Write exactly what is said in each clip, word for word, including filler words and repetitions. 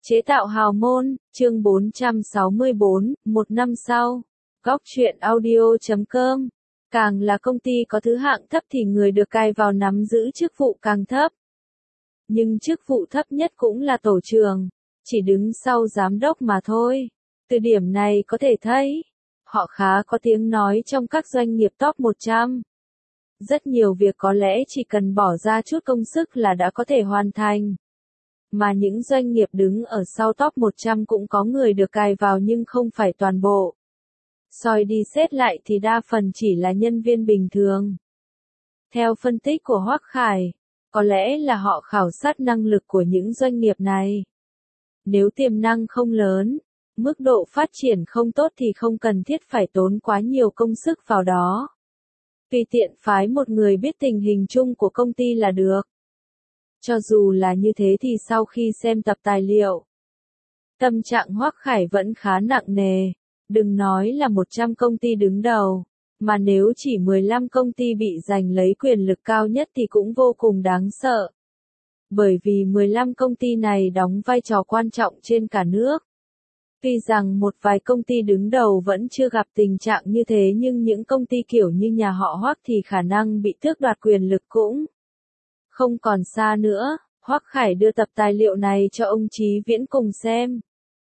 Chế tạo hào môn, chương bốn trăm sáu mươi tư, một năm sau. Góc truyện audio chấm com. Càng là công ty có thứ hạng thấp thì người được cài vào nắm giữ chức vụ càng thấp. Nhưng chức vụ thấp nhất cũng là tổ trưởng, chỉ đứng sau giám đốc mà thôi. Từ điểm này có thể thấy, họ khá có tiếng nói trong các doanh nghiệp top một trăm. Rất nhiều việc có lẽ chỉ cần bỏ ra chút công sức là đã có thể hoàn thành. Mà những doanh nghiệp đứng ở sau top một trăm cũng có người được cài vào nhưng không phải toàn bộ. Soi đi xét lại thì đa phần chỉ là nhân viên bình thường. Theo phân tích của Hoắc Khải, có lẽ là họ khảo sát năng lực của những doanh nghiệp này. Nếu tiềm năng không lớn, mức độ phát triển không tốt thì không cần thiết phải tốn quá nhiều công sức vào đó. Tùy tiện phái một người biết tình hình chung của công ty là được. Cho dù là như thế thì sau khi xem tập tài liệu, tâm trạng Hoắc Khải vẫn khá nặng nề. Đừng nói là một trăm công ty đứng đầu, mà nếu chỉ mười lăm công ty bị giành lấy quyền lực cao nhất thì cũng vô cùng đáng sợ. Bởi vì mười lăm công ty này đóng vai trò quan trọng trên cả nước. Tuy rằng một vài công ty đứng đầu vẫn chưa gặp tình trạng như thế nhưng những công ty kiểu như nhà họ Hoắc thì khả năng bị tước đoạt quyền lực cũng không còn xa nữa. Hoắc Khải đưa tập tài liệu này cho ông Chí Viễn cùng xem.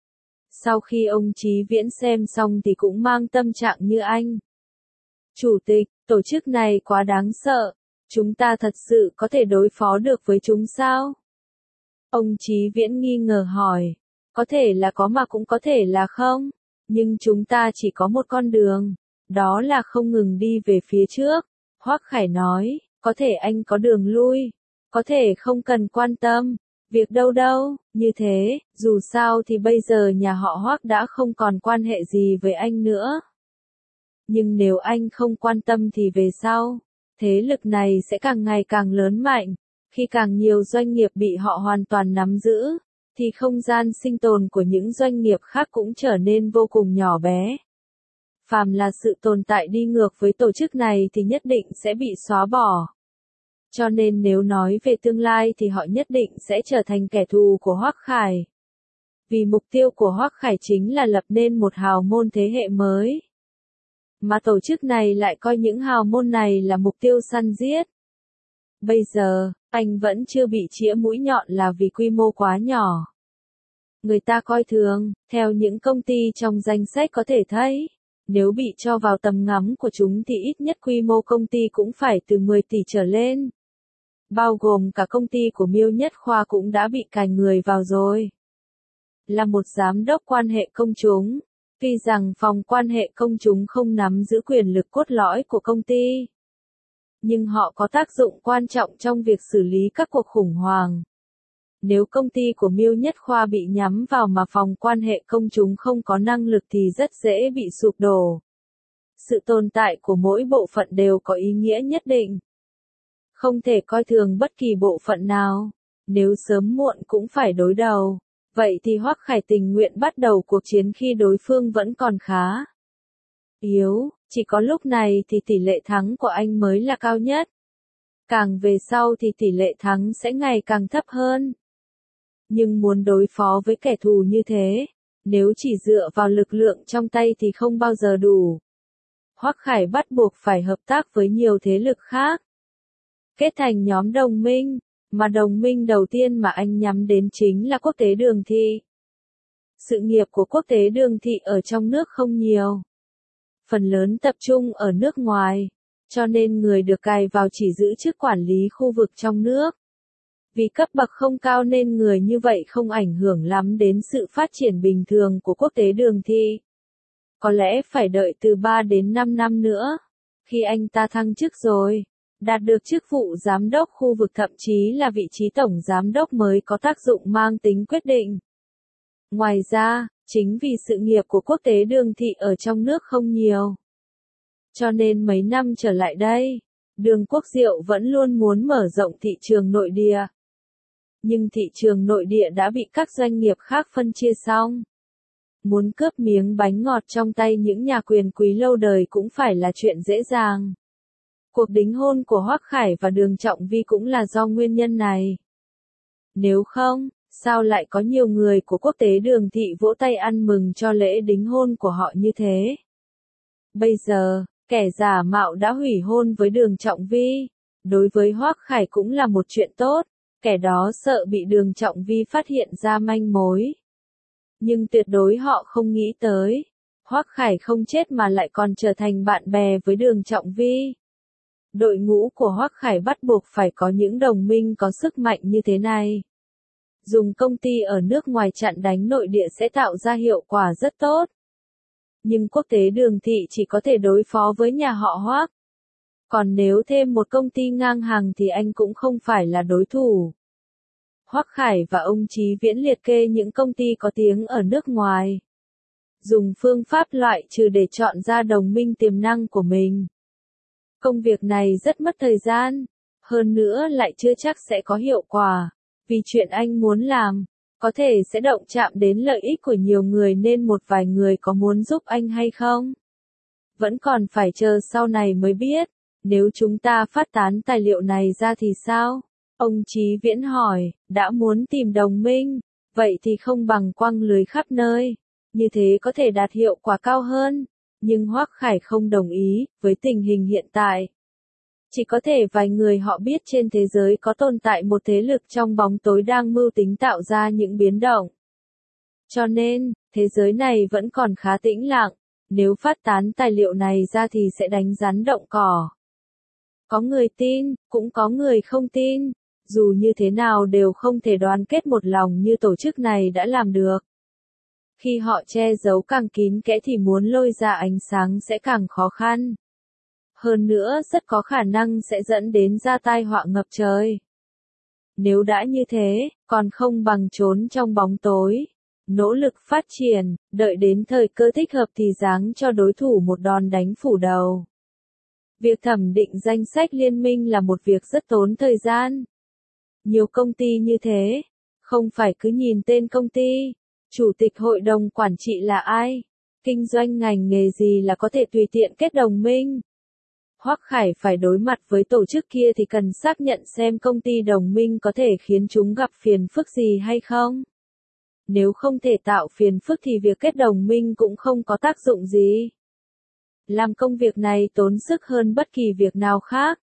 Sau khi ông Chí Viễn xem xong thì cũng mang tâm trạng như anh. Chủ tịch, tổ chức này quá đáng sợ. Chúng ta thật sự có thể đối phó được với chúng sao? Ông Chí Viễn nghi ngờ hỏi. Có thể là có mà cũng có thể là không. Nhưng chúng ta chỉ có một con đường. Đó là không ngừng đi về phía trước. Hoắc Khải nói, có thể anh có đường lui. Có thể không cần quan tâm. Việc đâu đâu, như thế, dù sao thì bây giờ nhà họ Hoắc đã không còn quan hệ gì với anh nữa. Nhưng nếu anh không quan tâm thì về sau, thế lực này sẽ càng ngày càng lớn mạnh. Khi càng nhiều doanh nghiệp bị họ hoàn toàn nắm giữ, thì không gian sinh tồn của những doanh nghiệp khác cũng trở nên vô cùng nhỏ bé. Phàm là sự tồn tại đi ngược với tổ chức này thì nhất định sẽ bị xóa bỏ. Cho nên nếu nói về tương lai thì họ nhất định sẽ trở thành kẻ thù của Hoắc Khải. Vì mục tiêu của Hoắc Khải chính là lập nên một hào môn thế hệ mới. Mà tổ chức này lại coi những hào môn này là mục tiêu săn giết. Bây giờ, anh vẫn chưa bị chĩa mũi nhọn là vì quy mô quá nhỏ. Người ta coi thường, theo những công ty trong danh sách có thể thấy. Nếu bị cho vào tầm ngắm của chúng thì ít nhất quy mô công ty cũng phải từ mười tỷ trở lên. Bao gồm cả công ty của Miêu Nhất Khoa cũng đã bị cài người vào rồi. Là một giám đốc quan hệ công chúng, tuy rằng phòng quan hệ công chúng không nắm giữ quyền lực cốt lõi của công ty. Nhưng họ có tác dụng quan trọng trong việc xử lý các cuộc khủng hoảng. Nếu công ty của Miêu Nhất Khoa bị nhắm vào mà phòng quan hệ công chúng không có năng lực thì rất dễ bị sụp đổ. Sự tồn tại của mỗi bộ phận đều có ý nghĩa nhất định. Không thể coi thường bất kỳ bộ phận nào. Nếu sớm muộn cũng phải đối đầu. Vậy thì Hoắc Khải tình nguyện bắt đầu cuộc chiến khi đối phương vẫn còn khá yếu. Chỉ có lúc này thì tỷ lệ thắng của anh mới là cao nhất. Càng về sau thì tỷ lệ thắng sẽ ngày càng thấp hơn. Nhưng muốn đối phó với kẻ thù như thế, nếu chỉ dựa vào lực lượng trong tay thì không bao giờ đủ. Hoắc Khải bắt buộc phải hợp tác với nhiều thế lực khác. Kết thành nhóm đồng minh, mà đồng minh đầu tiên mà anh nhắm đến chính là Quốc tế Đường Thị. Sự nghiệp của Quốc tế Đường Thị ở trong nước không nhiều. Phần lớn tập trung ở nước ngoài, cho nên người được cài vào chỉ giữ chức quản lý khu vực trong nước. Vì cấp bậc không cao nên người như vậy không ảnh hưởng lắm đến sự phát triển bình thường của Quốc tế Đường Thị. Có lẽ phải đợi từ ba đến năm năm nữa, khi anh ta thăng chức rồi, đạt được chức vụ giám đốc khu vực thậm chí là vị trí tổng giám đốc mới có tác dụng mang tính quyết định. Ngoài ra, chính vì sự nghiệp của Quốc tế Đường Thị ở trong nước không nhiều. Cho nên mấy năm trở lại đây, Đường Quốc Diệu vẫn luôn muốn mở rộng thị trường nội địa. Nhưng thị trường nội địa đã bị các doanh nghiệp khác phân chia xong. Muốn cướp miếng bánh ngọt trong tay những nhà quyền quý lâu đời cũng phải là chuyện dễ dàng. Cuộc đính hôn của Hoắc Khải và Đường Trọng Vi cũng là do nguyên nhân này. Nếu không, sao lại có nhiều người của quốc tế Đường Thị vỗ tay ăn mừng cho lễ đính hôn của họ như thế. Bây giờ, kẻ giả mạo đã hủy hôn với Đường Trọng Vi. Đối với Hoắc Khải cũng là một chuyện tốt, kẻ đó sợ bị Đường Trọng Vi phát hiện ra manh mối. Nhưng tuyệt đối họ không nghĩ tới, Hoắc Khải không chết mà lại còn trở thành bạn bè với Đường Trọng Vi. Đội ngũ của Hoắc Khải bắt buộc phải có những đồng minh có sức mạnh như thế này. Dùng công ty ở nước ngoài chặn đánh nội địa sẽ tạo ra hiệu quả rất tốt. Nhưng quốc tế Đường Thị chỉ có thể đối phó với nhà họ Hoắc. Còn nếu thêm một công ty ngang hàng thì anh cũng không phải là đối thủ. Hoắc Khải và ông Chí Viễn liệt kê những công ty có tiếng ở nước ngoài. Dùng phương pháp loại trừ để chọn ra đồng minh tiềm năng của mình. Công việc này rất mất thời gian, hơn nữa lại chưa chắc sẽ có hiệu quả, vì chuyện anh muốn làm, có thể sẽ động chạm đến lợi ích của nhiều người nên một vài người có muốn giúp anh hay không? Vẫn còn phải chờ sau này mới biết, nếu chúng ta phát tán tài liệu này ra thì sao? Ông Chí Viễn hỏi, đã muốn tìm đồng minh, vậy thì không bằng quăng lưới khắp nơi, như thế có thể đạt hiệu quả cao hơn. Nhưng Hoắc Khải không đồng ý, với tình hình hiện tại. Chỉ có thể vài người họ biết trên thế giới có tồn tại một thế lực trong bóng tối đang mưu tính tạo ra những biến động. Cho nên, thế giới này vẫn còn khá tĩnh lặng, nếu phát tán tài liệu này ra thì sẽ đánh rắn động cỏ. Có người tin, cũng có người không tin, dù như thế nào đều không thể đoàn kết một lòng như tổ chức này đã làm được. Khi họ che giấu càng kín kẽ thì muốn lôi ra ánh sáng sẽ càng khó khăn. Hơn nữa rất có khả năng sẽ dẫn đến ra tai họa ngập trời. Nếu đã như thế, còn không bằng trốn trong bóng tối, nỗ lực phát triển, đợi đến thời cơ thích hợp thì giáng cho đối thủ một đòn đánh phủ đầu. Việc thẩm định danh sách liên minh là một việc rất tốn thời gian. Nhiều công ty như thế, không phải cứ nhìn tên công ty, chủ tịch hội đồng quản trị là ai, kinh doanh ngành nghề gì là có thể tùy tiện kết đồng minh. Hoắc Khải phải đối mặt với tổ chức kia thì cần xác nhận xem công ty đồng minh có thể khiến chúng gặp phiền phức gì hay không. Nếu không thể tạo phiền phức thì việc kết đồng minh cũng không có tác dụng gì. Làm công việc này tốn sức hơn bất kỳ việc nào khác.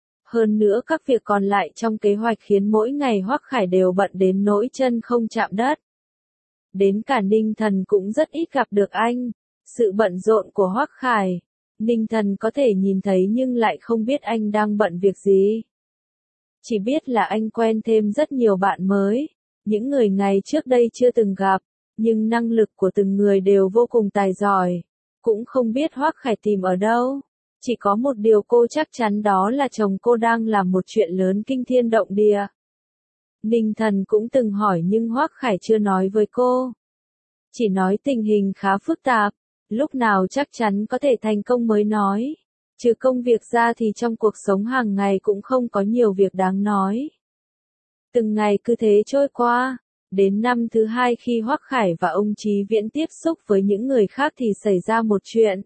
Hơn nữa các việc còn lại trong kế hoạch khiến mỗi ngày Hoắc Khải đều bận đến nỗi chân không chạm đất. Đến cả Ninh Thần cũng rất ít gặp được anh. Sự bận rộn của Hoắc Khải, Ninh Thần có thể nhìn thấy nhưng lại không biết anh đang bận việc gì. Chỉ biết là anh quen thêm rất nhiều bạn mới, những người ngày trước đây chưa từng gặp, nhưng năng lực của từng người đều vô cùng tài giỏi. Cũng không biết Hoắc Khải tìm ở đâu. Chỉ có một điều cô chắc chắn đó là chồng cô đang làm một chuyện lớn kinh thiên động địa. Ninh Thần cũng từng hỏi nhưng Hoắc Khải chưa nói với cô. Chỉ nói tình hình khá phức tạp, lúc nào chắc chắn có thể thành công mới nói. Trừ công việc ra thì trong cuộc sống hàng ngày cũng không có nhiều việc đáng nói. Từng ngày cứ thế trôi qua, đến năm thứ hai khi Hoắc Khải và ông Chí Viễn tiếp xúc với những người khác thì xảy ra một chuyện.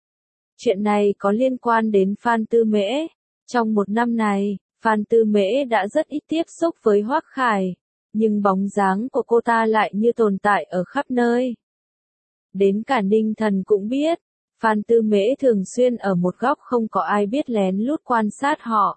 Chuyện này có liên quan đến Phan Tư Mễ. Trong một năm này, Phan Tư Mễ đã rất ít tiếp xúc với Hoắc Khải, nhưng bóng dáng của cô ta lại như tồn tại ở khắp nơi. Đến cả Ninh Thần cũng biết, Phan Tư Mễ thường xuyên ở một góc không có ai biết lén lút quan sát họ.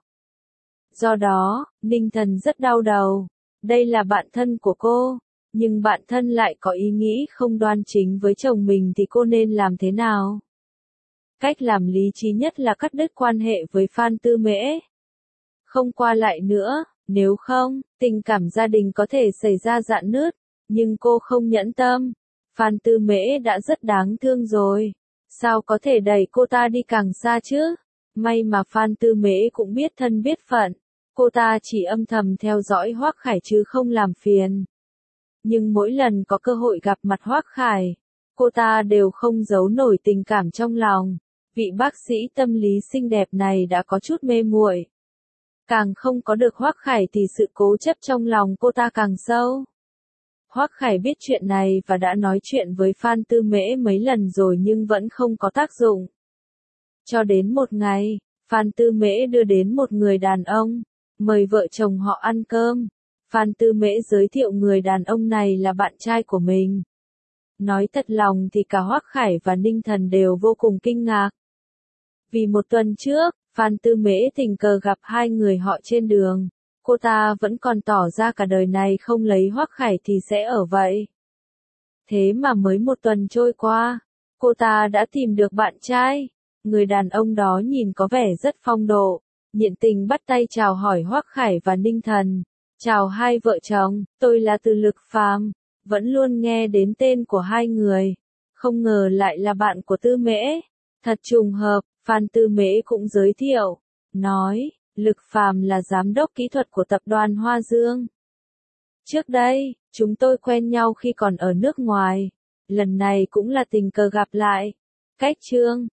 Do đó, Ninh Thần rất đau đầu. Đây là bạn thân của cô, nhưng bạn thân lại có ý nghĩ không đoan chính với chồng mình thì cô nên làm thế nào? Cách làm lý trí nhất là cắt đứt quan hệ với Phan Tư Mễ. Không qua lại nữa, nếu không, tình cảm gia đình có thể xảy ra rạn nứt, nhưng cô không nhẫn tâm. Phan Tư Mễ đã rất đáng thương rồi, sao có thể đẩy cô ta đi càng xa chứ? May mà Phan Tư Mễ cũng biết thân biết phận, cô ta chỉ âm thầm theo dõi Hoắc Khải chứ không làm phiền. Nhưng mỗi lần có cơ hội gặp mặt Hoắc Khải, cô ta đều không giấu nổi tình cảm trong lòng. Vị bác sĩ tâm lý xinh đẹp này đã có chút mê muội. Càng không có được Hoắc Khải thì sự cố chấp trong lòng cô ta càng sâu. Hoắc Khải biết chuyện này và đã nói chuyện với Phan Tư Mễ mấy lần rồi nhưng vẫn không có tác dụng. Cho đến một ngày, Phan Tư Mễ đưa đến một người đàn ông, mời vợ chồng họ ăn cơm. Phan Tư Mễ giới thiệu người đàn ông này là bạn trai của mình. Nói thật lòng thì cả Hoắc Khải và Ninh Thần đều vô cùng kinh ngạc. Vì một tuần trước, Phan Tư Mễ tình cờ gặp hai người họ trên đường, cô ta vẫn còn tỏ ra cả đời này không lấy Hoắc Khải thì sẽ ở vậy. Thế mà mới một tuần trôi qua, cô ta đã tìm được bạn trai. Người đàn ông đó nhìn có vẻ rất phong độ, nhiệt tình bắt tay chào hỏi Hoắc Khải và Ninh Thần. Chào hai vợ chồng, tôi là Từ Lực Phàm, vẫn luôn nghe đến tên của hai người, không ngờ lại là bạn của Tư Mễ. Thật trùng hợp, Phan Tư Mễ cũng giới thiệu, nói, Lực Phàm là giám đốc kỹ thuật của tập đoàn Hoa Dương. Trước đây, chúng tôi quen nhau khi còn ở nước ngoài, lần này cũng là tình cờ gặp lại. Cách chương